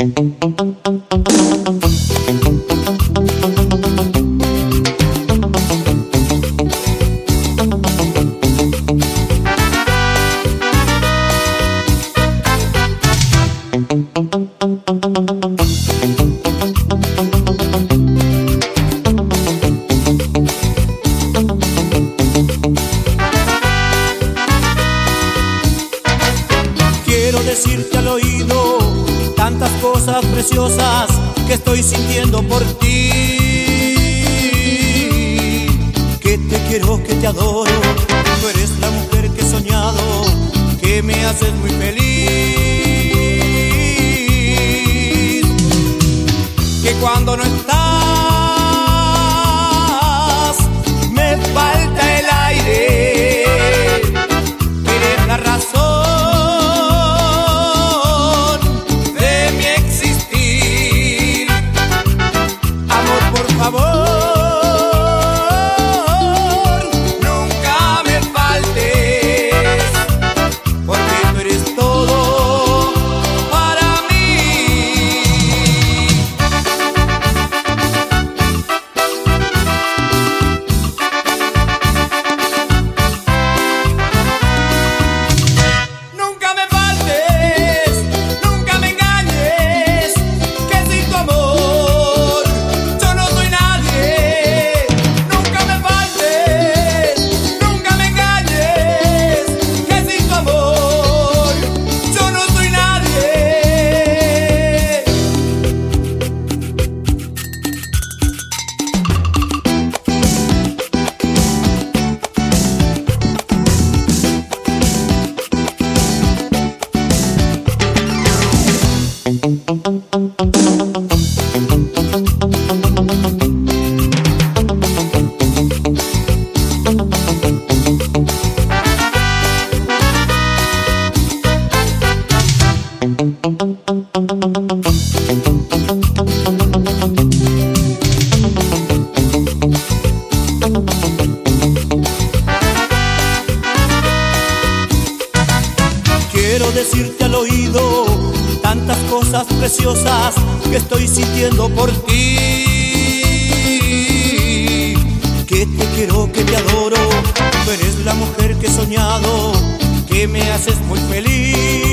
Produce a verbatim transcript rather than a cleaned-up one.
Quiero decirte al oído tantas cosas preciosas que estoy sintiendo por ti. Que te quiero, que te adoro, tú eres la mujer que he soñado, que me haces muy feliz. Que cuando no estás me falta el aire, que eres la razón Quiero decirte al oído tantas cosas preciosas que estoy sintiendo por ti. Que te quiero, que te adoro, tú eres la mujer que he soñado, que me haces muy feliz.